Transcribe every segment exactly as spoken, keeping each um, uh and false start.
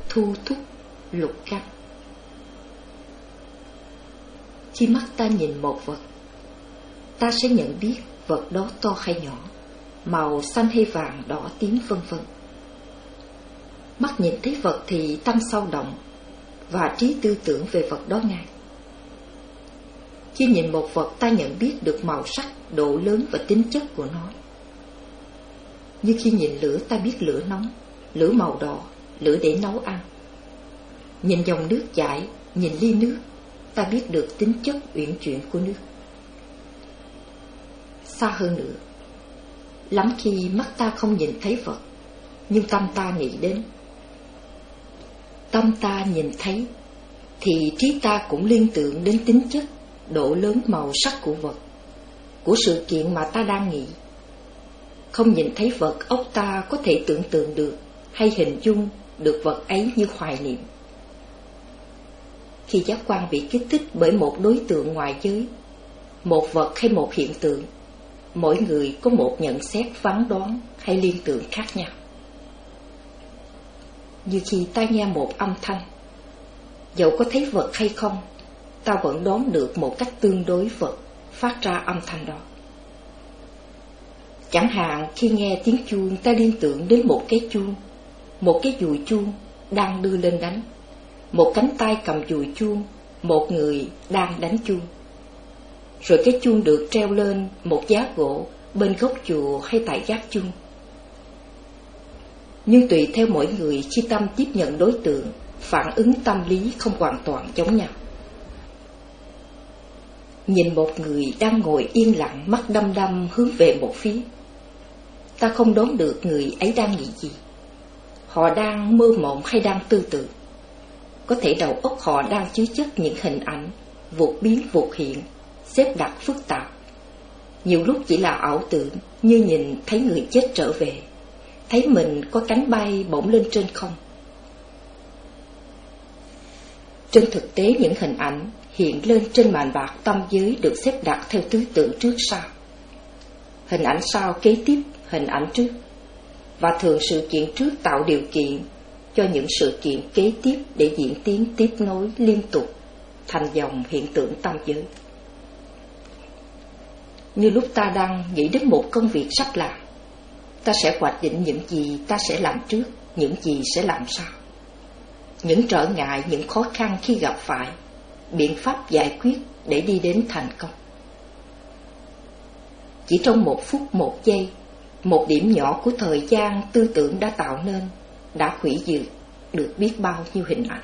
Thu Thúc Lục Căn. Khi mắt ta nhìn một vật, ta sẽ nhận biết vật đó to hay nhỏ, màu xanh hay vàng, đỏ, tím, vân vân. Mắt nhìn thấy vật thì tâm sao động, và trí tư tưởng về vật đó ngay. Khi nhìn một vật, ta nhận biết được màu sắc, độ lớn và tính chất của nó. Như khi nhìn lửa, ta biết lửa nóng, lửa màu đỏ, lửa để nấu ăn. Nhìn dòng nước chảy, nhìn ly nước, ta biết được tính chất uyển chuyển của nước. Xa hơn nữa, lắm khi mắt ta không nhìn thấy vật, nhưng tâm ta nghĩ đến. Tâm ta nhìn thấy, thì trí ta cũng liên tưởng đến tính chất, độ lớn, màu sắc của vật, của sự kiện mà ta đang nghĩ. Không nhìn thấy vật, óc ta có thể tưởng tượng được hay hình dung được vật ấy như hoài niệm. Khi giác quan bị kích thích bởi một đối tượng ngoài giới, một vật hay một hiện tượng, mỗi người có một nhận xét phán đoán hay liên tưởng khác nhau. Như khi ta nghe một âm thanh, dẫu có thấy vật hay không, ta vẫn đoán được một cách tương đối vật phát ra âm thanh đó. Chẳng hạn khi nghe tiếng chuông, ta liên tưởng đến một cái chuông, một cái dùi chuông đang đưa lên đánh, một cánh tay cầm dùi chuông, một người đang đánh chuông. Rồi cái chuông được treo lên một giá gỗ bên góc chùa hay tại gác chuông. Nhưng tùy theo mỗi người, khi tâm tiếp nhận đối tượng, phản ứng tâm lý không hoàn toàn giống nhau. Nhìn một người đang ngồi yên lặng, mắt đăm đăm hướng về một phía, ta không đoán được người ấy đang nghĩ gì. Họ đang mơ mộng hay đang tư tưởng. Có thể đầu óc họ đang chứa chất những hình ảnh vụt biến vụt hiện, xếp đặt phức tạp. Nhiều lúc chỉ là ảo tưởng, như nhìn thấy người chết trở về, thấy mình có cánh bay bổng lên trên không. Trên thực tế, những hình ảnh hiện lên trên màn bạc tâm giới được xếp đặt theo thứ tự trước sau. Hình ảnh sau kế tiếp hình ảnh trước, và thường sự kiện trước tạo điều kiện cho những sự kiện kế tiếp để diễn tiến tiếp nối liên tục thành dòng hiện tượng tâm giới. Như lúc ta đang nghĩ đến một công việc sắp làm, ta sẽ hoạch định những gì ta sẽ làm trước, những gì sẽ làm sau, những trở ngại, những khó khăn khi gặp phải, biện pháp giải quyết để đi đến thành công. Chỉ trong một phút, một giây, một điểm nhỏ của thời gian, tư tưởng đã tạo nên, đã hủy diệt được biết bao nhiêu hình ảnh.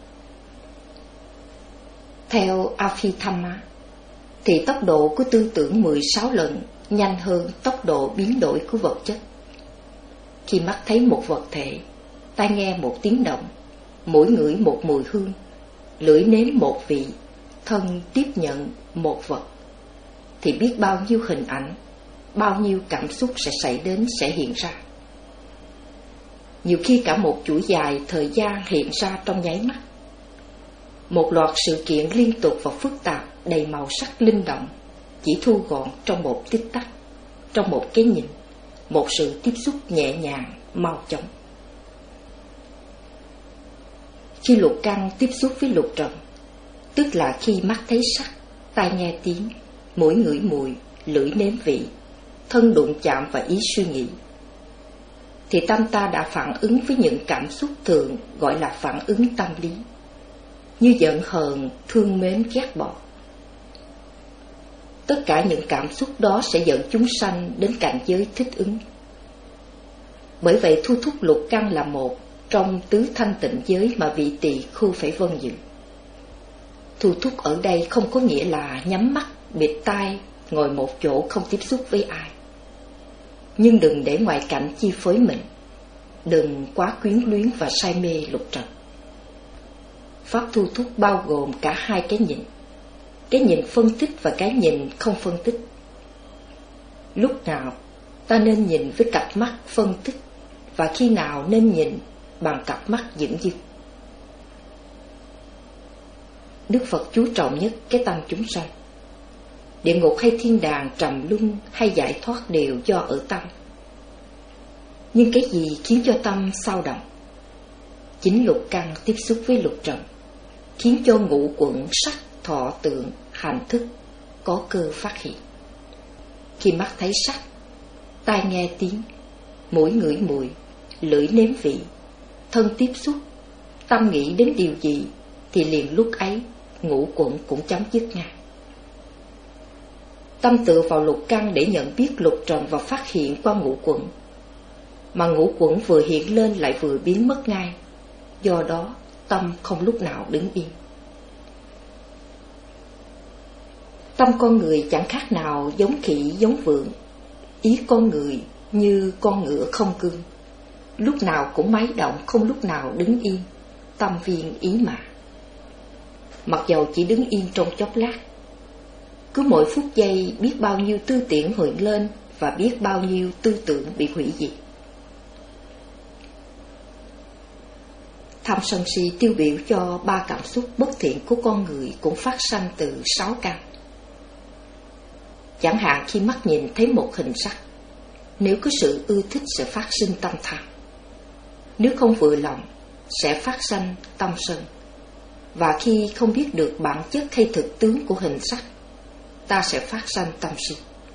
Theo Abhidhamma, thì tốc độ của tư tưởng mười sáu lần nhanh hơn tốc độ biến đổi của vật chất. Khi mắt thấy một vật thể, tai nghe một tiếng động, mũi ngửi một mùi hương, lưỡi nếm một vị, thân tiếp nhận một vật, thì biết bao nhiêu hình ảnh, bao nhiêu cảm xúc sẽ xảy đến, sẽ hiện ra. Nhiều khi cả một chuỗi dài thời gian hiện ra trong nháy mắt. Một loạt sự kiện liên tục và phức tạp, đầy màu sắc linh động, chỉ thu gọn trong một tích tắc, trong một cái nhìn, một sự tiếp xúc nhẹ nhàng, mau chóng. Khi lục căn tiếp xúc với lục trần, tức là khi mắt thấy sắc, tai nghe tiếng, mũi ngửi mùi, lưỡi nếm vị, thân đụng chạm và ý suy nghĩ, thì tâm ta đã phản ứng với những cảm xúc thường gọi là phản ứng tâm lý, như giận hờn, thương mến, ghét bỏ. Tất cả những cảm xúc đó sẽ dẫn chúng sanh đến cảnh giới thích ứng. Bởi vậy thu thúc lục căn là một trong tứ thanh tịnh giới mà vị tỳ khưu phải vâng giữ. Thu thúc ở đây không có nghĩa là nhắm mắt, bịt tai, ngồi một chỗ không tiếp xúc với ai. Nhưng đừng để ngoại cảnh chi phối mình, đừng quá quyến luyến và say mê lục trần. Pháp thu thúc bao gồm cả hai cái nhìn, cái nhìn phân tích và cái nhìn không phân tích. Lúc nào ta nên nhìn với cặp mắt phân tích, và khi nào nên nhìn bằng cặp mắt dửng dưng. Đức Phật chú trọng nhất cái tâm chúng sanh. Địa ngục hay thiên đàng, trầm luân hay giải thoát đều do ở tâm. Nhưng cái gì khiến cho tâm sao động? Chỉ Chính lục căn tiếp xúc với lục trần, khiến cho ngũ quẩn sắc, thọ, tưởng, hành thức có cơ phát hiện. Khi mắt thấy sắc, tai nghe tiếng, mũi ngửi mùi, lưỡi nếm vị, thân tiếp xúc, tâm nghĩ đến điều gì, thì liền lúc ấy ngũ quẩn cũng chấm dứt ngay. Tâm tựa vào lục căn để nhận biết lục trần và phát hiện qua ngũ quẩn, mà ngũ quẩn vừa hiện lên lại vừa biến mất ngay. Do đó tâm không lúc nào đứng yên. Tâm con người chẳng khác nào giống khỉ giống vượn. Ý con người như con ngựa không cương, lúc nào cũng máy động, không lúc nào đứng yên. Tâm viên ý mà, mặc dầu chỉ đứng yên trong chốc lát, cứ mỗi phút giây biết bao nhiêu tư tưởng hiện lên và biết bao nhiêu tư tưởng bị hủy diệt. Tham sân si tiêu biểu cho ba cảm xúc bất thiện của con người cũng phát sanh từ sáu căn. Chẳng hạn khi mắt nhìn thấy một hình sắc, nếu có sự ưa thích sẽ phát sinh tâm tham, nếu không vừa lòng sẽ phát sanh tâm sân, và khi không biết được bản chất hay thực tướng của hình sắc, ta sẽ phát sanh tâm si.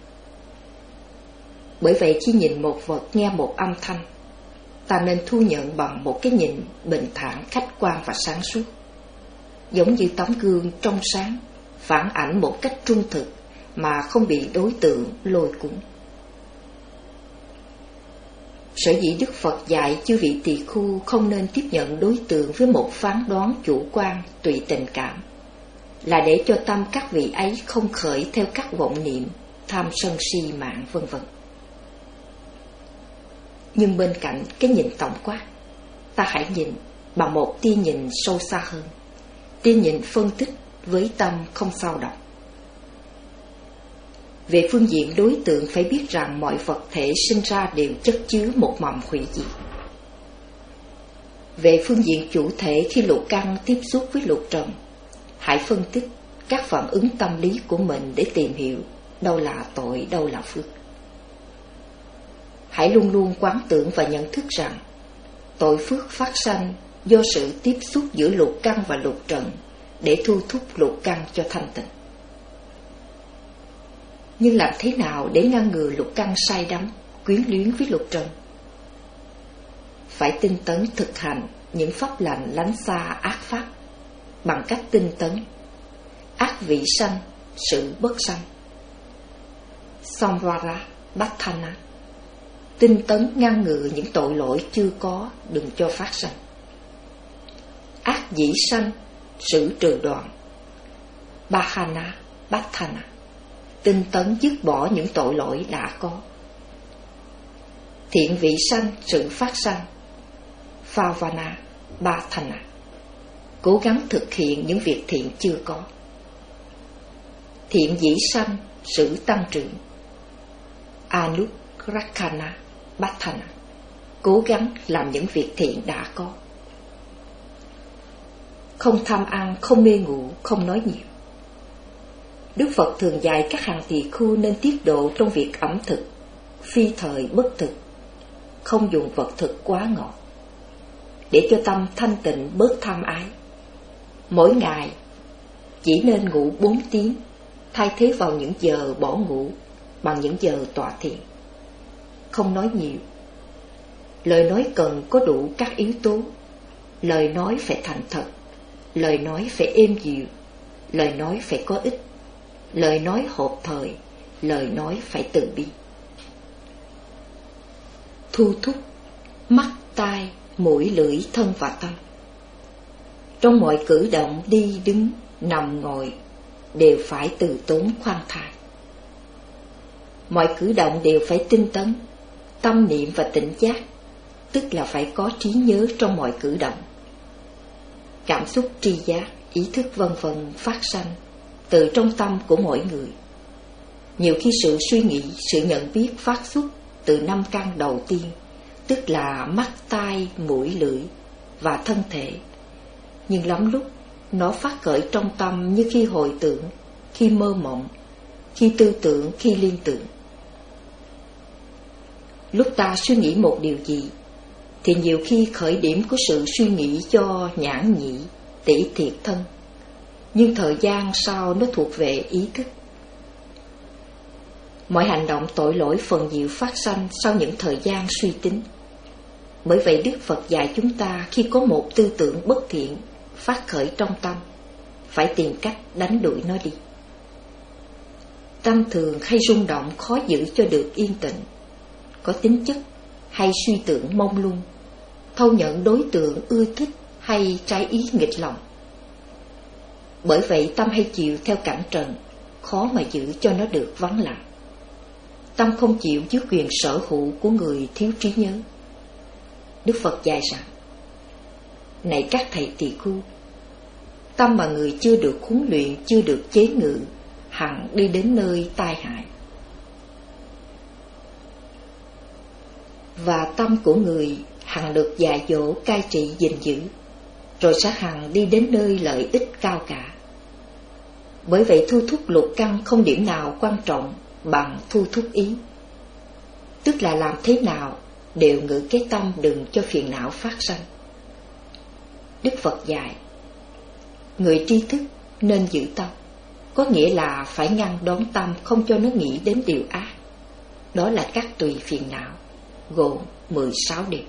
Bởi vậy khi nhìn một vật, nghe một âm thanh, ta nên thu nhận bằng một cái nhìn bình thản, khách quan và sáng suốt, giống như tấm gương trong sáng phản ảnh một cách trung thực mà không bị đối tượng lôi cuốn. Sở dĩ Đức Phật dạy chư vị tỳ khưu không nên tiếp nhận đối tượng với một phán đoán chủ quan tùy tình cảm, là để cho tâm các vị ấy không khởi theo các vọng niệm tham sân si mạng vân vân. Nhưng bên cạnh cái nhìn tổng quát, ta hãy nhìn bằng một tia nhìn sâu xa hơn, tia nhìn phân tích với tâm không dao động. Về phương diện đối tượng phải biết rằng mọi vật thể sinh ra đều chất chứa một mầm hủy diệt. Về phương diện chủ thể, khi lục căn tiếp xúc với lục trần, hãy phân tích các phản ứng tâm lý của mình để tìm hiểu đâu là tội, đâu là phước. Hãy luôn luôn quán tưởng và nhận thức rằng tội phước phát sanh do sự tiếp xúc giữa lục căn và lục trần để thu thúc lục căn cho thanh tịnh. Nhưng làm thế nào để ngăn ngừa lục căn say đắm, quyến luyến với lục trần? Phải tinh tấn thực hành những pháp lành, lánh xa ác pháp bằng cách tinh tấn. Ác vị sanh, sự bất sanh. Samvara Bhatthana, tinh tấn ngăn ngừa những tội lỗi chưa có, đừng cho phát sanh. Ác dĩ sanh, sự trừ đoạn. Bahana Bhatthana, tinh tấn dứt bỏ những tội lỗi đã có. Thiện vị sanh, sự phát sanh. Phavana Bhatthana, cố gắng thực hiện những việc thiện chưa có. Thiện dĩ sanh, sự tăng trưởng. Anurakkhana Bhatthana, cố gắng làm những việc thiện đã có. Không tham ăn, không mê ngủ, không nói nhiều. Đức Phật thường dạy các hàng tỳ khưu nên tiết độ trong việc ẩm thực, phi thời bất thực, không dùng vật thực quá ngọt, để cho tâm thanh tịnh bớt tham ái. Mỗi ngày chỉ nên ngủ bốn tiếng, thay thế vào những giờ bỏ ngủ bằng những giờ tọa thiền. Không nói nhiều. Lời nói cần có đủ các yếu tố. Lời nói phải thành thật, lời nói phải êm dịu, lời nói phải có ích, lời nói hợp thời, lời nói phải từ bi. Thu thúc mắt, tai, mũi, lưỡi, thân và tâm. Trong mọi cử động đi, đứng, nằm, ngồi đều phải từ tốn khoan thai. Mọi cử động đều phải tinh tấn, tâm niệm và tỉnh giác, tức là phải có trí nhớ trong mọi cử động. Cảm xúc, tri giác, ý thức vân vân phát sanh từ trong tâm của mỗi người. Nhiều khi sự suy nghĩ, sự nhận biết phát xuất từ năm căn đầu tiên, tức là mắt, tai, mũi, lưỡi và thân thể. Nhưng lắm lúc nó phát khởi trong tâm như khi hồi tưởng, khi mơ mộng, khi tư tưởng, khi liên tưởng. Lúc ta suy nghĩ một điều gì thì nhiều khi khởi điểm của sự suy nghĩ do nhãn nhị, tỷ thiệt thân, nhưng thời gian sau nó thuộc về ý thức. Mọi hành động tội lỗi phần nhiều phát sanh sau những thời gian suy tính. Bởi vậy Đức Phật dạy chúng ta khi có một tư tưởng bất thiện phát khởi trong tâm, phải tìm cách đánh đuổi nó đi. Tâm thường hay rung động khó giữ cho được yên tĩnh, có tính chất hay suy tưởng mông lung, thâu nhận đối tượng ưa thích hay trái ý nghịch lòng. Bởi vậy tâm hay chịu theo cảnh trần, khó mà giữ cho nó được vắng lặng. Tâm không chịu dưới quyền sở hữu của người thiếu trí nhớ. Đức Phật dạy rằng: này các thầy tỳ khưu, tâm mà người chưa được huấn luyện, chưa được chế ngự, hẳn đi đến nơi tai hại. Và tâm của người hằng được dạy dỗ cai trị gìn giữ, rồi sẽ hằng đi đến nơi lợi ích cao cả. Bởi vậy thu thúc lục căn không điểm nào quan trọng bằng thu thúc ý, tức là làm thế nào đều ngự cái tâm đừng cho phiền não phát sanh. Đức Phật dạy: người tri thức nên giữ tâm, có nghĩa là phải ngăn đón tâm không cho nó nghĩ đến điều ác. Đó là các tùy phiền não, gồm mười sáu điều: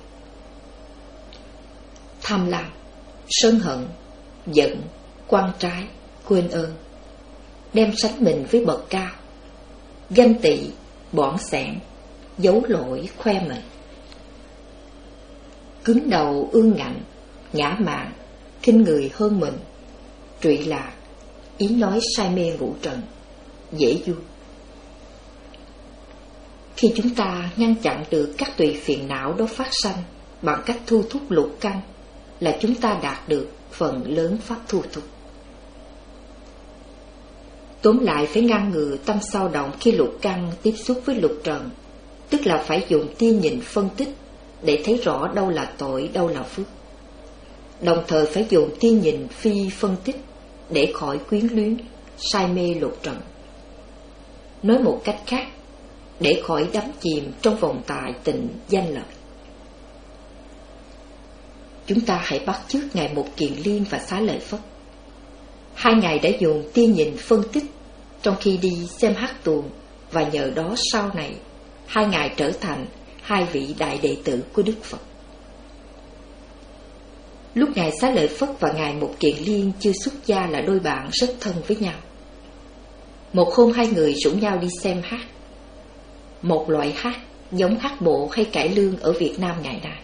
tham lam, sân hận, giận, quan trái, quên ơn, đem sánh mình với bậc cao, ganh tị, bỏng sẻn, giấu lỗi, khoe mình, cứng đầu, ương ngạnh, ngã mạn, khinh người hơn mình, trụy lạc, ý nói say mê ngũ trần, dễ vui. Khi chúng ta ngăn chặn được các tùy phiền não đó phát sanh bằng cách thu thúc lục căn, là chúng ta đạt được phần lớn pháp thu thúc. Tóm lại, phải ngăn ngừa tâm sao động khi lục căn tiếp xúc với lục trần, tức là phải dùng tia nhìn phân tích để thấy rõ đâu là tội, đâu là phước. Đồng thời phải dùng tia nhìn phi phân tích để khỏi quyến luyến, say mê lục trần. Nói một cách khác, để khỏi đắm chìm trong vòng tài tình danh lợi. Chúng ta hãy bắt chước Ngài Một Kiền Liên và Xá Lợi Phất. Hai ngài đã dùng tia nhìn phân tích trong khi đi xem hát tuồng, và nhờ đó sau này hai ngài trở thành hai vị đại đệ tử của Đức Phật. Lúc Ngài Xá Lợi Phất và Ngài Một Kiền Liên chưa xuất gia là đôi bạn rất thân với nhau. Một hôm hai người rủ nhau đi xem hát, một loại hát giống hát bộ hay cải lương ở Việt Nam ngày nay.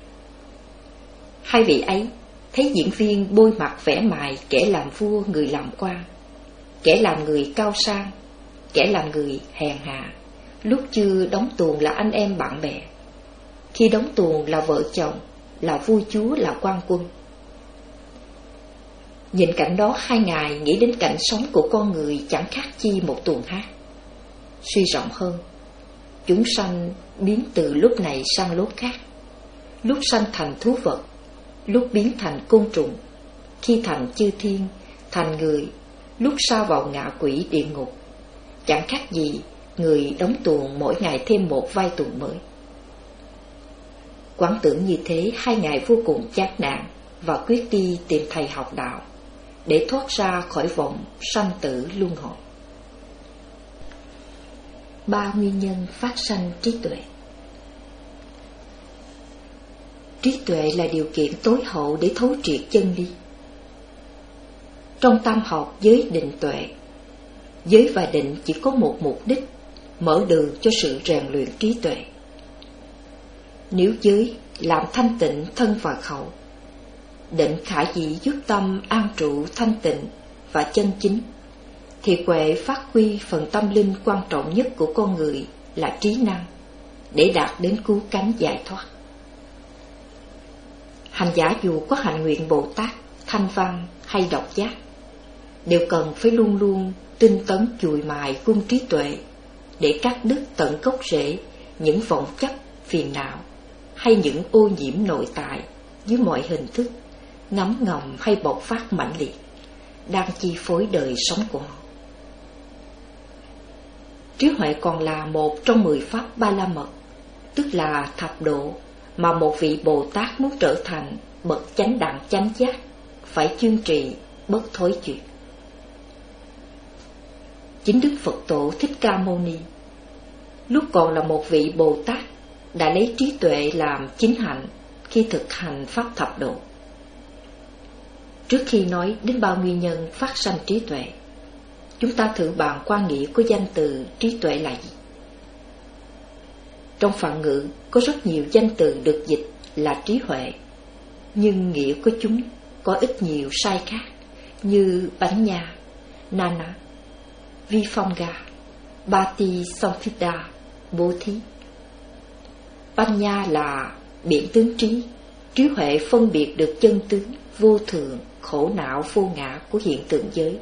Hai vị ấy thấy diễn viên bôi mặt vẽ mài, kẻ làm vua người làm quan, kẻ làm người cao sang, kẻ làm người hèn hạ. Lúc chưa đóng tuồng là anh em bạn bè, khi đóng tuồng là vợ chồng, là vua chúa, là quan quân. Nhìn cảnh đó, hai ngài nghĩ đến cảnh sống của con người chẳng khác chi một tuồng hát. Suy rộng hơn, chúng sanh biến từ lúc này sang lúc khác, lúc sanh thành thú vật, lúc biến thành côn trùng, khi thành chư thiên, thành người, lúc sau vào ngạ quỷ địa ngục. Chẳng khác gì người đóng tuồng mỗi ngày thêm một vai tuồng mới. Quán tưởng như thế, hai ngài vô cùng chán nản và quyết đi tìm thầy học đạo để thoát ra khỏi vòng sanh tử luân hồi. Ba nguyên nhân phát sanh trí tuệ. Trí tuệ là điều kiện tối hậu để thấu triệt chân lý. Trong tam học giới định tuệ, giới và định chỉ có một mục đích, mở đường cho sự rèn luyện trí tuệ. Nếu giới làm thanh tịnh thân và khẩu, định khả dĩ giúp tâm an trụ thanh tịnh và chân chính, thì huệ phát huy phần tâm linh quan trọng nhất của con người là trí năng, để đạt đến cứu cánh giải thoát. Hành giả dù có hạnh nguyện Bồ Tát, Thanh Văn hay độc giác, đều cần phải luôn luôn tinh tấn chùi mài vun trí tuệ để cắt đứt tận gốc rễ những vọng chấp, phiền não hay những ô nhiễm nội tại dưới mọi hình thức, ngấm ngầm hay bộc phát mãnh liệt, đang chi phối đời sống của họ. Trí huệ còn là một trong mười pháp ba la mật, tức là thập độ mà một vị Bồ Tát muốn trở thành bậc chánh đẳng chánh giác phải kiên trì bất thối chuyển. Chính Đức Phật Tổ Thích Ca Mâu Ni lúc còn là một vị Bồ Tát đã lấy trí tuệ làm chính hạnh khi thực hành pháp thập độ. Trước khi nói đến bao nguyên nhân phát sanh trí tuệ, chúng ta thử bàn quan nghĩa của danh từ trí tuệ là gì. Trong Phạn ngữ có rất nhiều danh từ được dịch là trí huệ, nhưng nghĩa của chúng có ít nhiều sai khác, như bánh nha, nana, vifanga, bati samphita, bố thí. Bánh nha là biện tướng trí, trí huệ phân biệt được chân tướng vô thường, khổ não, vô ngã của hiện tượng giới.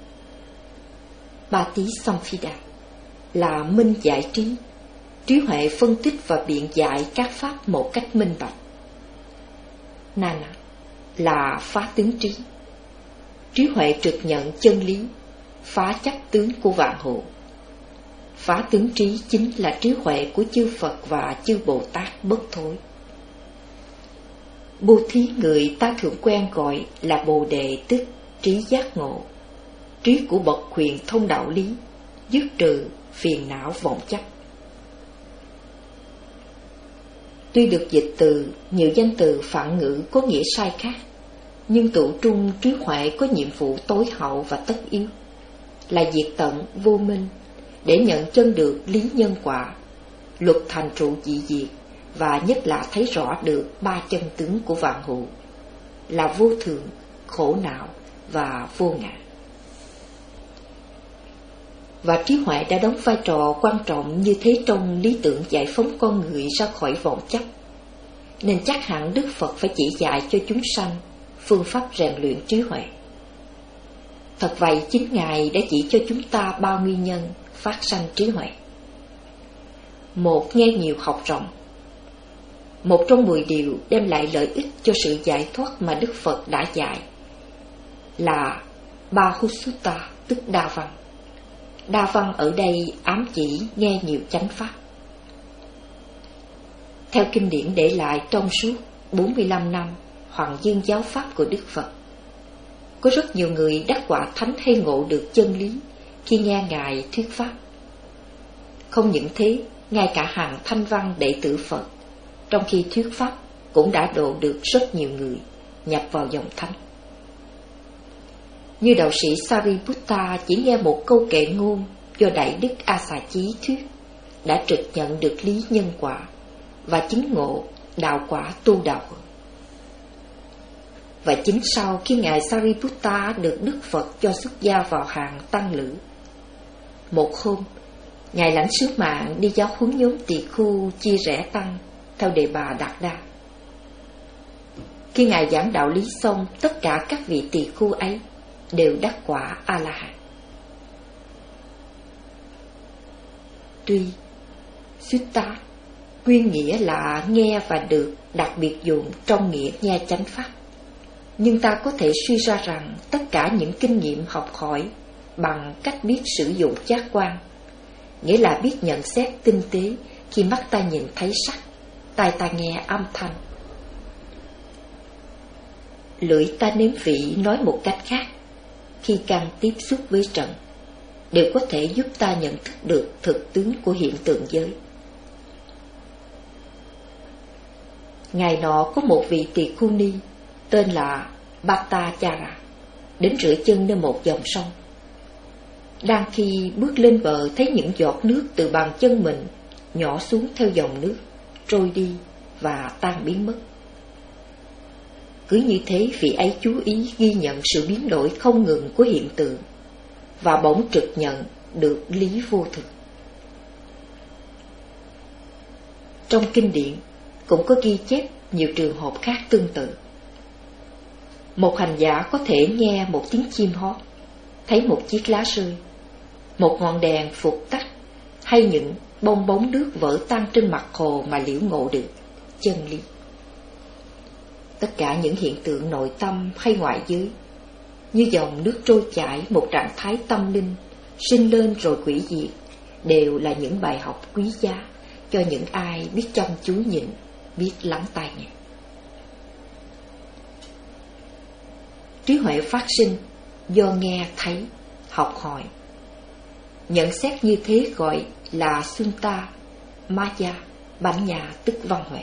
Bati samphita là minh giải trí, trí huệ phân tích và biện giải các pháp một cách minh bạch. Nana là phá tướng trí, trí huệ trực nhận chân lý, phá chấp tướng của vạn hữu. Phá tướng trí chính là trí huệ của chư Phật và chư Bồ Tát bất thối. Bố thí người ta thường quen gọi là Bồ Đề, tức trí giác ngộ, trí của bậc quyền thông đạo lý, dứt trừ phiền não vọng chấp. Tuy được dịch từ nhiều danh từ Phạn ngữ có nghĩa sai khác, nhưng tụ trung trí huệ có nhiệm vụ tối hậu và tất yếu là diệt tận vô minh để nhận chân được lý nhân quả, luật thành trụ dị diệt, và nhất là thấy rõ được ba chân tướng của vạn hữu là vô thường, khổ não và vô ngã. Và trí huệ đã đóng vai trò quan trọng như thế trong lý tưởng giải phóng con người ra khỏi vọng chấp, nên chắc hẳn Đức Phật phải chỉ dạy cho chúng sanh phương pháp rèn luyện trí huệ. Thật vậy, chính Ngài đã chỉ cho chúng ta ba nguyên nhân phát sanh trí huệ. Một, nghe nhiều học rộng. Một trong mười điều đem lại lợi ích cho sự giải thoát mà Đức Phật đã dạy là Bahusutta, tức đa văn. Đa văn ở đây ám chỉ nghe nhiều chánh pháp. Theo kinh điển để lại trong suốt bốn mươi lăm năm Hoàng Dương giáo pháp của Đức Phật, có rất nhiều người đắc quả thánh hay ngộ được chân lý khi nghe Ngài thuyết pháp. Không những thế, ngay cả hàng thanh văn đệ tử Phật trong khi thuyết pháp cũng đã độ được rất nhiều người nhập vào dòng thánh. Như đạo sĩ Sariputta chỉ nghe một câu kệ ngôn do Đại Đức A Xà Chí thuyết đã trực nhận được lý nhân quả và chứng ngộ đạo quả tu đạo. Và chính sau khi Ngài Sariputta được Đức Phật cho xuất gia vào hàng tăng lữ, một hôm Ngài lãnh sứ mạng đi giáo huấn nhóm tỳ khưu chia rẽ tăng theo Đề Bà Đạt Đa. Khi Ngài giảng đạo lý xong, tất cả các vị tỳ khưu ấy đều đắc quả A-la-hán. Tuy sutta nguyên nghĩa là nghe và được đặc biệt dùng trong nghĩa nghe chánh pháp, nhưng ta có thể suy ra rằng tất cả những kinh nghiệm học hỏi bằng cách biết sử dụng giác quan, nghĩa là biết nhận xét tinh tế khi mắt ta nhìn thấy sắc, tai ta nghe âm thanh, lưỡi ta nếm vị, nói một cách khác, khi càng tiếp xúc với trần, đều có thể giúp ta nhận thức được thực tướng của hiện tượng giới. Ngày nọ có một vị tỳ khưu ni tên là Bhattacharya đến rửa chân nơi một dòng sông. Đang khi bước lên bờ, thấy những giọt nước từ bàn chân mình nhỏ xuống theo dòng nước, trôi đi và tan biến mất. Cứ như thế, vị ấy chú ý ghi nhận sự biến đổi không ngừng của hiện tượng và bỗng trực nhận được lý vô thường. Trong kinh điển cũng có ghi chép nhiều trường hợp khác tương tự. Một hành giả có thể nghe một tiếng chim hót, thấy một chiếc lá rơi, một ngọn đèn phục tắt, hay những bong bóng nước vỡ tan trên mặt hồ mà liễu ngộ được chân lý. Tất cả những hiện tượng nội tâm hay ngoại giới, như dòng nước trôi chảy, một trạng thái tâm linh sinh lên rồi hủy diệt, đều là những bài học quý giá cho những ai biết chăm chú nhìn biết lắng tai nghe. Trí huệ phát sinh do nghe thấy, học hỏi. Nhận xét như thế gọi là Sunta, Maya, Bánh Nhà tức văn huệ.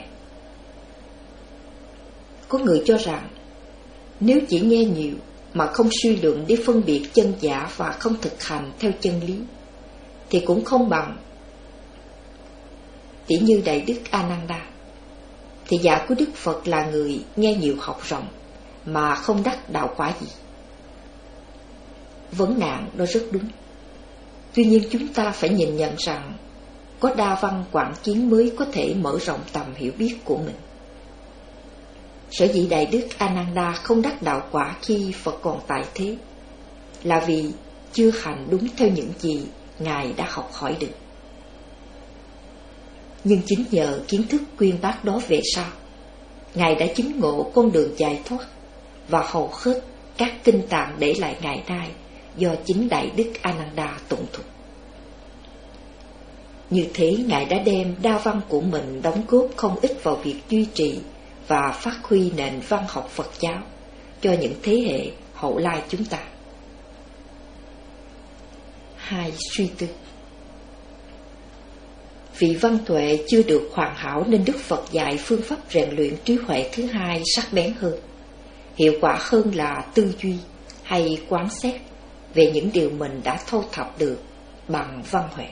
Có người cho rằng nếu chỉ nghe nhiều mà không suy luận để phân biệt chân giả và không thực hành theo chân lý thì cũng không bằng. Tỉ như Đại Đức Ananda, thì giả của Đức Phật là người nghe nhiều học rộng mà không đắc đạo quả gì. Vấn nạn đó rất đúng. Tuy nhiên chúng ta phải nhìn nhận rằng có đa văn quảng kiến mới có thể mở rộng tầm hiểu biết của mình. Sở dĩ Đại Đức Ananda không đắc đạo quả khi Phật còn tại thế là vì chưa hành đúng theo những gì Ngài đã học hỏi được. Nhưng chính nhờ kiến thức uyên bác đó về sau, Ngài đã chứng ngộ con đường giải thoát, và hầu hết các kinh tạng để lại ngày nay do chính Đại Đức Ananda tụng thuật. Như thế, Ngài đã đem đa văn của mình đóng góp không ít vào việc duy trì và phát huy nền văn học Phật giáo cho những thế hệ hậu lai chúng ta. Hai, suy tư. Vì văn tuệ chưa được hoàn hảo nên Đức Phật dạy phương pháp rèn luyện trí huệ thứ hai sắc bén hơn, hiệu quả hơn là tư duy hay quán xét về những điều mình đã thâu thập được bằng văn huệ.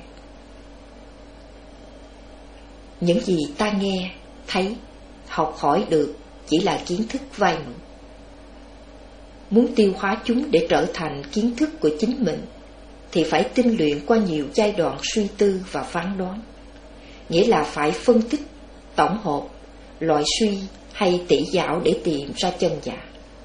Những gì ta nghe, thấy, học hỏi được chỉ là kiến thức vay mượn. Muốn tiêu hóa chúng để trở thành kiến thức của chính mình thì phải tinh luyện qua nhiều giai đoạn suy tư và phán đoán, nghĩa là phải phân tích, tổng hợp, loại suy hay tỉ dạo để tìm ra chân giả.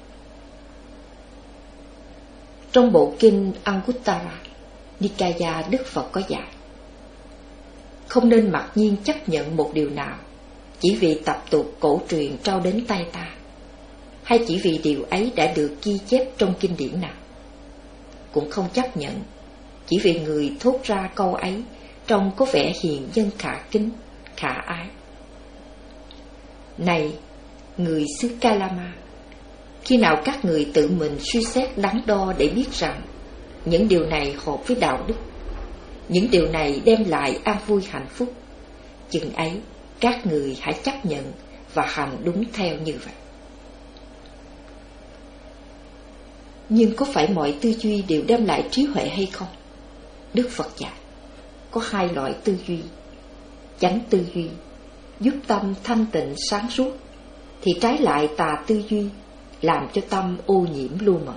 Trong bộ kinh Anguttara Nikaya, Đức Phật có dạy không nên mặc nhiên chấp nhận một điều nào chỉ vì tập tục cổ truyền trao đến tay ta, hay chỉ vì điều ấy đã được ghi chép trong kinh điển nào. Cũng không chấp nhận chỉ vì người thốt ra câu ấy trông có vẻ hiền nhân khả kính, khả ái. Này, người xứ Kalama, khi nào các người tự mình suy xét đắn đo để biết rằng những điều này hợp với đạo đức, những điều này đem lại an vui hạnh phúc, chừng ấy các người hãy chấp nhận và hành đúng theo như vậy. Nhưng có phải mọi tư duy đều đem lại trí huệ hay không? Đức Phật dạy có hai loại tư duy. Chánh tư duy giúp tâm thanh tịnh sáng suốt, thì trái lại tà tư duy làm cho tâm ô nhiễm lu mờ.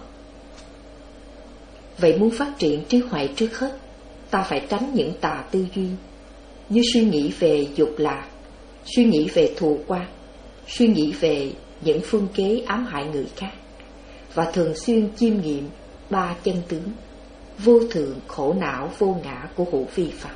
Vậy muốn phát triển trí huệ, trước hết ta phải tránh những tà tư duy như suy nghĩ về dục lạc, suy nghĩ về thù quan, suy nghĩ về những phương kế ám hại người khác, và thường xuyên chiêm nghiệm ba chân tướng vô thường, khổ não, vô ngã của hữu vi pháp.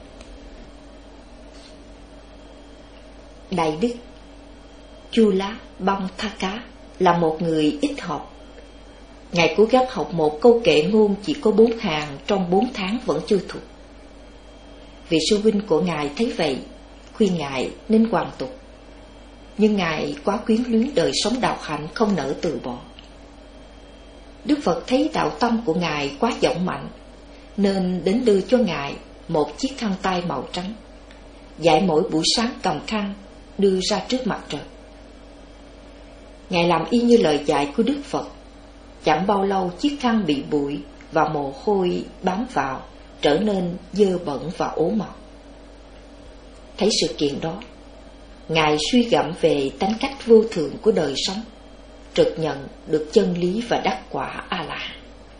Đại đức Chula Bamthaka là một người ít học. Ngài cố gắng học một câu kệ ngôn chỉ có bốn hàng trong bốn tháng vẫn chưa thuộc. Vị sư huynh của Ngài thấy vậy, khuyên Ngài nên hoàn tục. Nhưng Ngài quá quyến luyến đời sống đạo hạnh, không nỡ từ bỏ. Đức Phật thấy đạo tâm của Ngài quá vọng mạnh, nên đến đưa cho Ngài một chiếc khăn tay màu trắng, dạy mỗi buổi sáng cầm khăn đưa ra trước mặt trời. Ngài làm y như lời dạy của Đức Phật. Chẳng bao lâu chiếc khăn bị bụi và mồ hôi bám vào, trở nên dơ bẩn và ố màu. Thấy sự kiện đó, Ngài suy gẫm về tánh cách vô thường của đời sống, trực nhận được chân lý và đắc quả A-la-hán.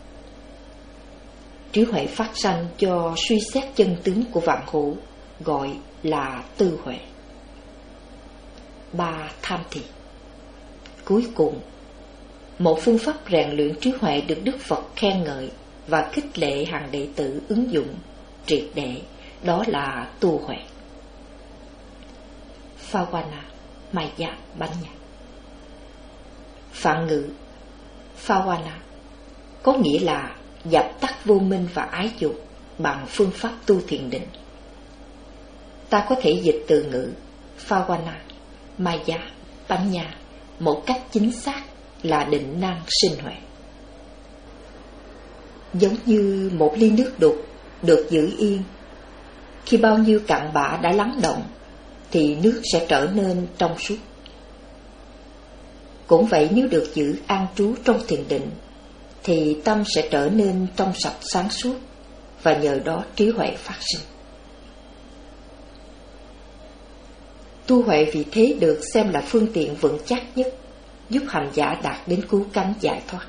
Trí huệ phát sanh cho suy xét chân tướng của vạn hữu, gọi là tư huệ. Ba, tham thị. Cuối cùng, một phương pháp rèn luyện trí huệ được Đức Phật khen ngợi và khích lệ hàng đệ tử ứng dụng triệt để, đó là tu huệ. Phawana Maya Bánh Nhà. Phạn ngữ Phawana có nghĩa là dập tắt vô minh và ái dục bằng phương pháp tu thiền định. Ta có thể dịch từ ngữ Phawana Maya, Panya một cách chính xác là định năng sinh huệ. Giống như một ly nước đục được giữ yên, khi bao nhiêu cặn bã đã lắng động thì nước sẽ trở nên trong suốt. Cũng vậy, nếu được giữ an trú trong thiền định thì tâm sẽ trở nên trong sạch sáng suốt, và nhờ đó trí huệ phát sinh. Tu huệ vì thế được xem là phương tiện vững chắc nhất giúp hành giả đạt đến cứu cánh giải thoát.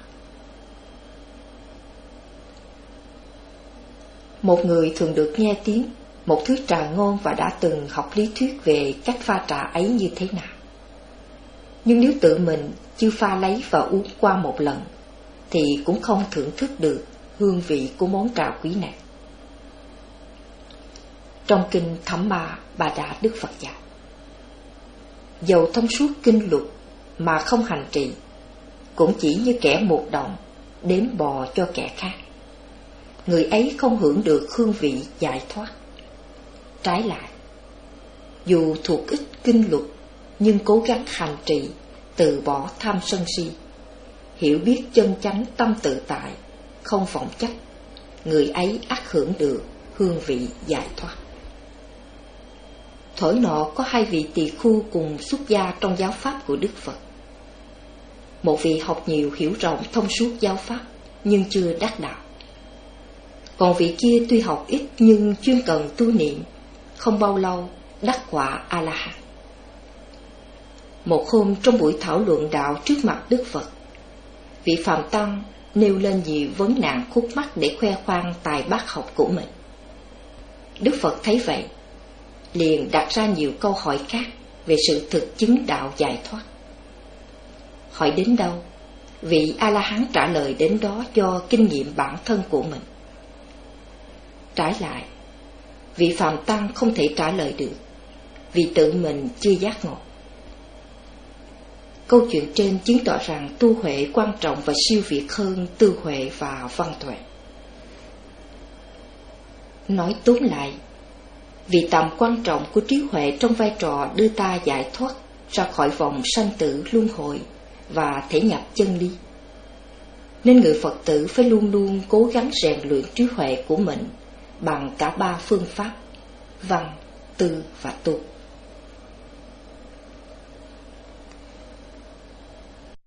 Một người thường được nghe tiếng một thứ trà ngon và đã từng học lý thuyết về cách pha trà ấy như thế nào. Nhưng nếu tự mình chưa pha lấy và uống qua một lần thì cũng không thưởng thức được hương vị của món trà quý này. Trong kinh Thම්ma Bà Đà, Đức Phật dạy: dầu thông suốt kinh luật mà không hành trì, cũng chỉ như kẻ một động đếm bò cho kẻ khác. Người ấy không hưởng được hương vị giải thoát. Trái lại, dù thuộc ít kinh luật nhưng cố gắng hành trì, từ bỏ tham sân si, hiểu biết chân chánh tâm tự tại, không vọng chấp, người ấy ắt hưởng được hương vị giải thoát. Thổi nọ có hai vị tỳ khu cùng xuất gia trong giáo pháp của Đức Phật. Một vị học nhiều hiểu rộng thông suốt giáo pháp nhưng chưa đắc đạo, còn vị kia tuy học ít nhưng chuyên cần tu niệm, không bao lâu đắc quả A-la-hán. Một hôm trong buổi thảo luận đạo trước mặt Đức Phật, vị Phạm Tăng nêu lên nhiều vấn nạn khúc mắc để khoe khoang tài bác học của mình. Đức Phật thấy vậy, liền đặt ra nhiều câu hỏi khác về sự thực chứng đạo giải thoát. Hỏi đến đâu, vị A-la-hán trả lời đến đó do kinh nghiệm bản thân của mình. Trái lại, vị Phạm Tăng không thể trả lời được vì tự mình chưa giác ngộ. Câu chuyện trên chứng tỏ rằng tu huệ quan trọng và siêu việt hơn tư huệ và văn tuệ. Nói tóm lại, vì tầm quan trọng của trí huệ trong vai trò đưa ta giải thoát ra khỏi vòng sanh tử luân hồi và thể nhập chân lý, nên người Phật tử phải luôn luôn cố gắng rèn luyện trí huệ của mình bằng cả ba phương pháp: văn, tư và tu.